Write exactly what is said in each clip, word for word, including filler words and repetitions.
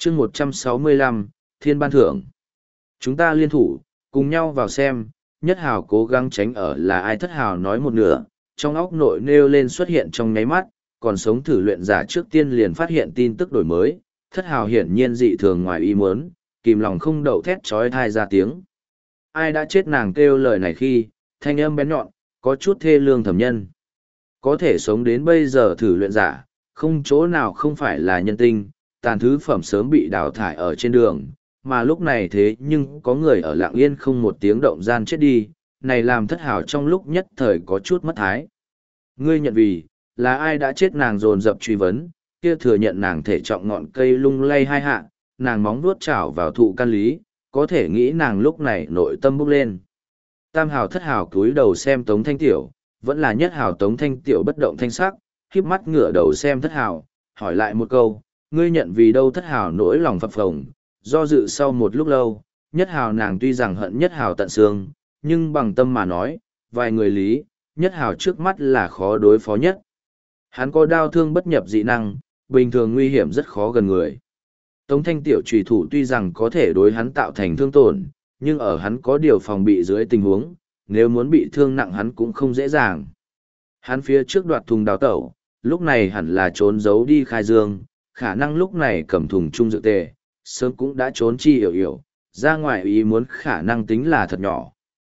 chương một trăm sáu mươi lăm, Thiên ban thưởng. Chúng ta liên thủ, cùng nhau vào xem, Nhất Hào cố gắng tránh ở là ai. Thất Hào nói một nửa, trong óc nội nêu lên xuất hiện trong nháy mắt, còn sống thử luyện giả trước tiên liền phát hiện tin tức đổi mới. Thất Hào hiển nhiên dị thường ngoài ý muốn, kìm lòng không đậu thét trói thai ra tiếng. Ai đã chết? Nàng kêu lời này khi, thanh âm bén nhọn, có chút thê lương thẩm nhân. Có thể sống đến bây giờ thử luyện giả, không chỗ nào không phải là nhân tinh, tàn thứ phẩm sớm bị đào thải ở trên đường, mà lúc này thế nhưng có người ở lặng yên không một tiếng động gian chết đi, này làm Thất Hào trong lúc nhất thời có chút mất thái. Ngươi nhận vì, là ai đã chết? Nàng dồn dập truy vấn, kia thừa nhận nàng thể trọng ngọn cây lung lay hai hạ, nàng móng vuốt chảo vào thụ can lý, có thể nghĩ nàng lúc này nội tâm bốc lên. Tam Hào Thất Hào cúi đầu xem Tống Thanh Tiểu, vẫn là Nhất Hào. Tống Thanh Tiểu bất động thanh sắc, khiếp mắt ngửa đầu xem Thất Hào, hỏi lại một câu, ngươi nhận vì đâu? Thất Hào nỗi lòng phập phồng, do dự sau một lúc lâu, Nhất Hào nàng tuy rằng hận Nhất Hào tận xương, nhưng bằng tâm mà nói, vài người lý, Nhất Hào trước mắt là khó đối phó nhất. Hắn có đao thương bất nhập dị năng, bình thường nguy hiểm rất khó gần người. Tống Thanh Tiểu trùy thủ tuy rằng có thể đối hắn tạo thành thương tổn, nhưng ở hắn có điều phòng bị dưới tình huống, nếu muốn bị thương nặng hắn cũng không dễ dàng. Hắn phía trước đoạt thùng đào tẩu, lúc này hẳn là trốn giấu đi khai dương, khả năng lúc này cầm thùng trung dự tề, sớm cũng đã trốn chi hiểu hiểu, ra ngoài ý muốn khả năng tính là thật nhỏ.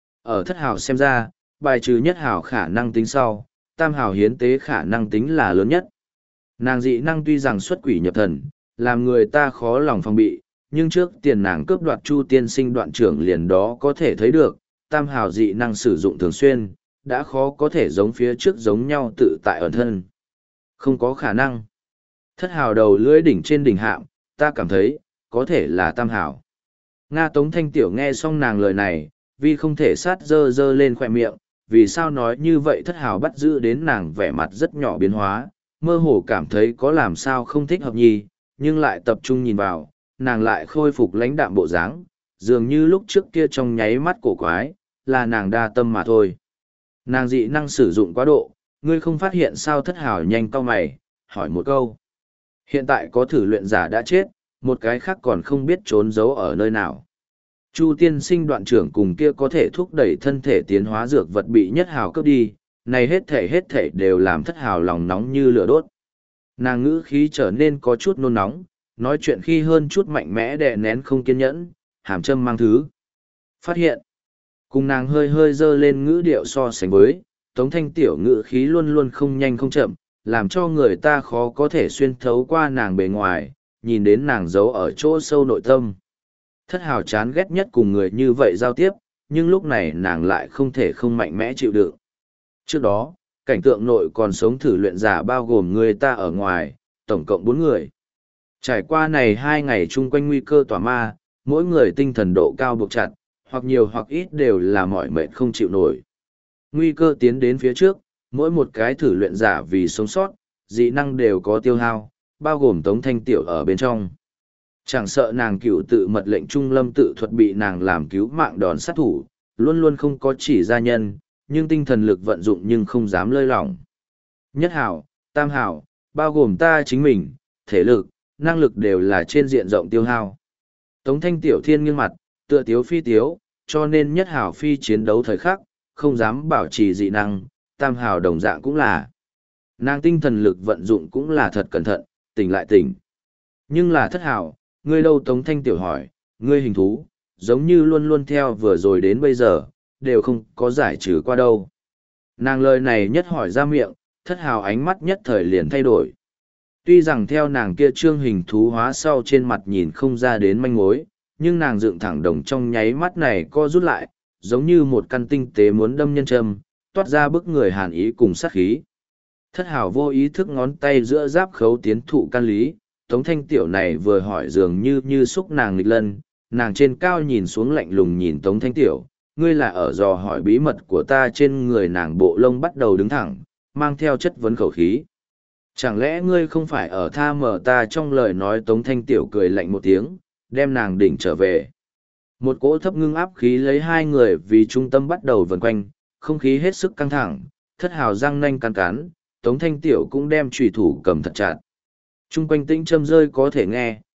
Ở Thất Hào xem ra, bài trừ Nhất Hào khả năng tính sau, Tam Hào hiến tế khả năng tính là lớn nhất. Nàng dị năng tuy rằng xuất quỷ nhập thần, làm người ta khó lòng phòng bị, nhưng trước tiền nàng cướp đoạt Chu tiên sinh đoạn trưởng liền đó có thể thấy được, Tam Hào dị năng sử dụng thường xuyên, đã khó có thể giống phía trước giống nhau tự tại ẩn thân. Không có khả năng. Thất Hào đầu lưỡi đỉnh trên đỉnh hạm, ta cảm thấy, có thể là Tam Hào. Nga. Tống Thanh Tiểu nghe xong nàng lời này, vì không thể sát dơ dơ lên khỏe miệng, vì sao nói như vậy? Thất Hào bắt giữ đến nàng vẻ mặt rất nhỏ biến hóa, mơ hồ cảm thấy có làm sao không thích hợp nhì, nhưng lại tập trung nhìn vào, nàng lại khôi phục lãnh đạm bộ dáng, dường như lúc trước kia trong nháy mắt cổ quái, là nàng đa tâm mà thôi. Nàng dị năng sử dụng quá độ, ngươi không phát hiện sao? Thất Hào nhanh cau mày, hỏi một câu. Hiện tại có thử luyện giả đã chết, một cái khác còn không biết trốn giấu ở nơi nào. Chu tiên sinh đoạn trưởng cùng kia có thể thúc đẩy thân thể tiến hóa dược vật bị Nhất Hào cướp đi, này hết thể hết thể đều làm Thất Hào lòng nóng như lửa đốt. Nàng ngữ khí trở nên có chút nôn nóng, nói chuyện khi hơn chút mạnh mẽ đè nén không kiên nhẫn, hàm châm mang thứ. Phát hiện, cùng nàng hơi hơi dơ lên ngữ điệu so sánh với, Tống Thanh Tiểu ngữ khí luôn luôn không nhanh không chậm, làm cho người ta khó có thể xuyên thấu qua nàng bề ngoài, nhìn đến nàng giấu ở chỗ sâu nội tâm. Thất Hào chán ghét nhất cùng người như vậy giao tiếp, nhưng lúc này nàng lại không thể không mạnh mẽ chịu đựng. Trước đó, cảnh tượng nội còn sống thử luyện giả bao gồm người ta ở ngoài, tổng cộng bốn người. Trải qua này hai ngày chung quanh nguy cơ tỏa ma, mỗi người tinh thần độ cao buộc chặt, hoặc nhiều hoặc ít đều là mỏi mệt không chịu nổi. Nguy cơ tiến đến phía trước, mỗi một cái thử luyện giả vì sống sót, dị năng đều có tiêu hao, bao gồm Tống Thanh Tiểu ở bên trong. Chẳng sợ nàng cựu tự mật lệnh trung lâm tự thuật bị nàng làm cứu mạng đòn sát thủ, luôn luôn không có chỉ gia nhân, nhưng tinh thần lực vận dụng nhưng không dám lơi lỏng. Nhất Hào, Tam Hào, bao gồm ta chính mình, thể lực, năng lực đều là trên diện rộng tiêu hao. Tống Thanh Tiểu thiên nghiêng mặt, tựa tiếu phi tiếu, cho nên Nhất Hào phi chiến đấu thời khắc, không dám bảo trì dị năng, Tam Hào đồng dạng cũng là. Nàng tinh thần lực vận dụng cũng là thật cẩn thận, tỉnh lại tỉnh. Nhưng là Thất Hào, ngươi đâu? Tống Thanh Tiểu hỏi, ngươi hình thú, giống như luôn luôn theo vừa rồi đến bây giờ, đều không có giải trừ qua đâu. Nàng lời này nhất hỏi ra miệng, Thất Hào ánh mắt nhất thời liền thay đổi. Tuy rằng theo nàng kia trương hình thú hóa sau trên mặt nhìn không ra đến manh mối, nhưng nàng dựng thẳng đồng trong nháy mắt này co rút lại, giống như một căn tinh tế muốn đâm nhân châm, toát ra bức người hàn ý cùng sát khí. Thất Hào vô ý thức ngón tay giữa giáp khấu tiến thụ can lý, Tống Thanh Tiểu này vừa hỏi dường như như xúc nàng nghịch lân, nàng trên cao nhìn xuống lạnh lùng nhìn Tống Thanh Tiểu, ngươi là ở dò hỏi bí mật của ta? Trên người nàng bộ lông bắt đầu đứng thẳng, mang theo chất vấn khẩu khí. Chẳng lẽ ngươi không phải ở tha mờ ta trong lời nói? Tống Thanh Tiểu cười lạnh một tiếng, đem nàng đỉnh trở về. Một cỗ thấp ngưng áp khí lấy hai người vì trung tâm bắt đầu vần quanh, không khí hết sức căng thẳng, Thất Hào răng nanh cắn cắn, Tống Thanh Tiểu cũng đem chùy thủ cầm thật chặt. Trung quanh tĩnh châm rơi có thể nghe,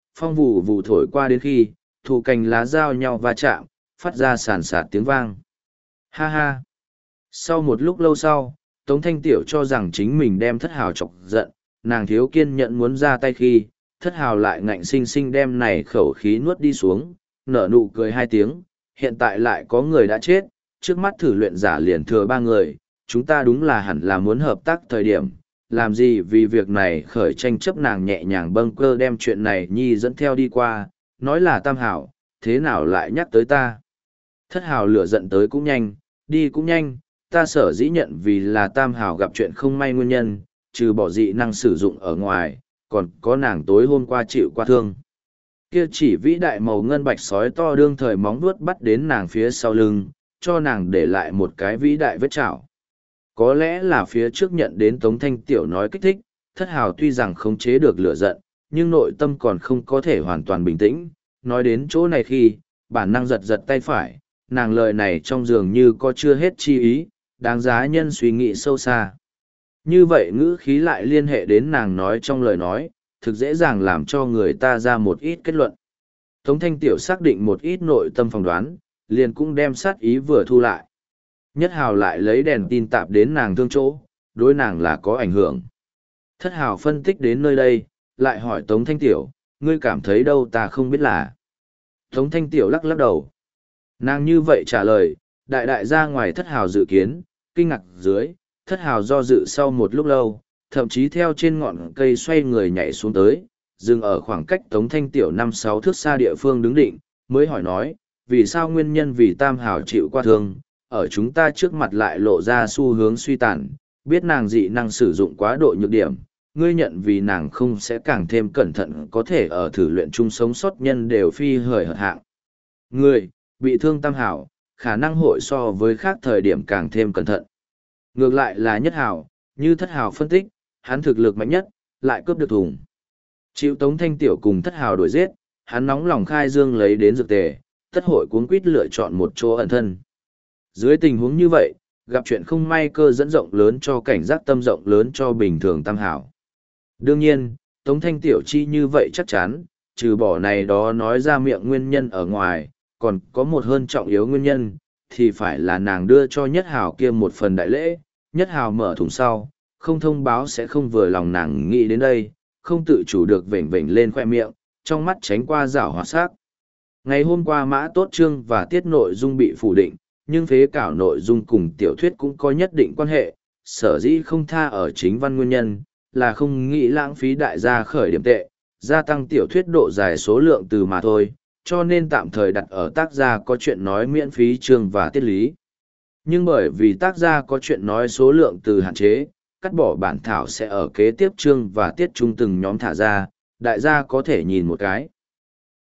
phong vụ vụ thổi qua đến khi, thụ cành lá giao nhau va chạm, phát ra sàn sạt tiếng vang. Ha ha! Sau một lúc lâu sau, Tống Thanh Tiểu cho rằng chính mình đem thất hào chọc giận, nàng thiếu kiên nhẫn muốn ra tay khi, thất hào lại ngạnh sinh sinh đem này khẩu khí nuốt đi xuống, nở nụ cười hai tiếng, hiện tại lại có người đã chết, trước mắt thử luyện giả liền thừa ba người, chúng ta đúng là hẳn là muốn hợp tác thời điểm, làm gì vì việc này khởi tranh chấp. Nàng nhẹ nhàng bâng cơ đem chuyện này nhi dẫn theo đi qua, nói là tam hảo, thế nào lại nhắc tới ta. Thất hào lửa giận tới cũng nhanh, đi cũng nhanh, ta sở dĩ nhận vì là tam hảo gặp chuyện không may nguyên nhân, trừ bỏ dị năng sử dụng ở ngoài, còn có nàng tối hôm qua chịu qua thương. Kia chỉ vĩ đại màu ngân bạch sói to đương thời móng vuốt bắt đến nàng phía sau lưng, cho nàng để lại một cái vĩ đại vết chảo. Có lẽ là phía trước nhận đến Tống Thanh Tiểu nói kích thích, thất hào tuy rằng không chế được lửa giận, nhưng nội tâm còn không có thể hoàn toàn bình tĩnh. Nói đến chỗ này khi, bản năng giật giật tay phải, nàng lời này trong dường như có chưa hết chi ý, đáng giá nhân suy nghĩ sâu xa. Như vậy ngữ khí lại liên hệ đến nàng nói trong lời nói, thực dễ dàng làm cho người ta ra một ít kết luận. Tống Thanh Tiểu xác định một ít nội tâm phỏng đoán, liền cũng đem sát ý vừa thu lại. Nhất hào lại lấy đèn tin tạp đến nàng thương chỗ, đối nàng là có ảnh hưởng. Thất hào phân tích đến nơi đây, lại hỏi Tống Thanh Tiểu, ngươi cảm thấy đâu ta không biết là. Tống Thanh Tiểu lắc lắc đầu. Nàng như vậy trả lời, đại đại ra ngoài thất hào dự kiến, kinh ngạc dưới, thất hào do dự sau một lúc lâu, thậm chí theo trên ngọn cây xoay người nhảy xuống tới, dừng ở khoảng cách Tống Thanh Tiểu năm sáu thước xa địa phương đứng định, mới hỏi nói, vì sao nguyên nhân vì tam hào chịu qua thương, ở chúng ta trước mặt lại lộ ra xu hướng suy tàn, biết nàng dị năng sử dụng quá độ nhược điểm, ngươi nhận vì nàng không sẽ càng thêm cẩn thận có thể ở thử luyện chung sống sót nhân đều phi hời hợt hạng. Ngươi, bị thương tam hào, khả năng hội so với khác thời điểm càng thêm cẩn thận. Ngược lại là nhất hào, như thất hào phân tích, hắn thực lực mạnh nhất, lại cướp được thùng. Chịu Tống Thanh Tiểu cùng thất hào đổi giết, hắn nóng lòng khai dương lấy đến dược tề, tất hội cuống quýt lựa chọn một chỗ ẩn thân. Dưới tình huống như vậy, gặp chuyện không may cơ dẫn rộng lớn cho cảnh giác tâm rộng lớn cho bình thường tam hảo. Đương nhiên, Tống Thanh Tiểu chi như vậy chắc chắn, trừ bỏ này đó nói ra miệng nguyên nhân ở ngoài, còn có một hơn trọng yếu nguyên nhân, thì phải là nàng đưa cho Nhất Hào kia một phần đại lễ. Nhất Hào mở thùng sau, không thông báo sẽ không vừa lòng nàng nghĩ đến đây, không tự chủ được vểnh vểnh lên khoe miệng, trong mắt tránh qua rảo hoạt sắc. Ngày hôm qua Mã Tốt Chương và tiết nội dung bị phủ định, nhưng phế cảo nội dung cùng tiểu thuyết cũng có nhất định quan hệ, sở dĩ không tha ở chính văn nguyên nhân, là không nghĩ lãng phí đại gia khởi điểm tệ, gia tăng tiểu thuyết độ dài số lượng từ mà thôi, cho nên tạm thời đặt ở tác gia có chuyện nói miễn phí chương và tiết lý. Nhưng bởi vì tác gia có chuyện nói số lượng từ hạn chế, cắt bỏ bản thảo sẽ ở kế tiếp chương và tiết trung từng nhóm thả ra, đại gia có thể nhìn một cái.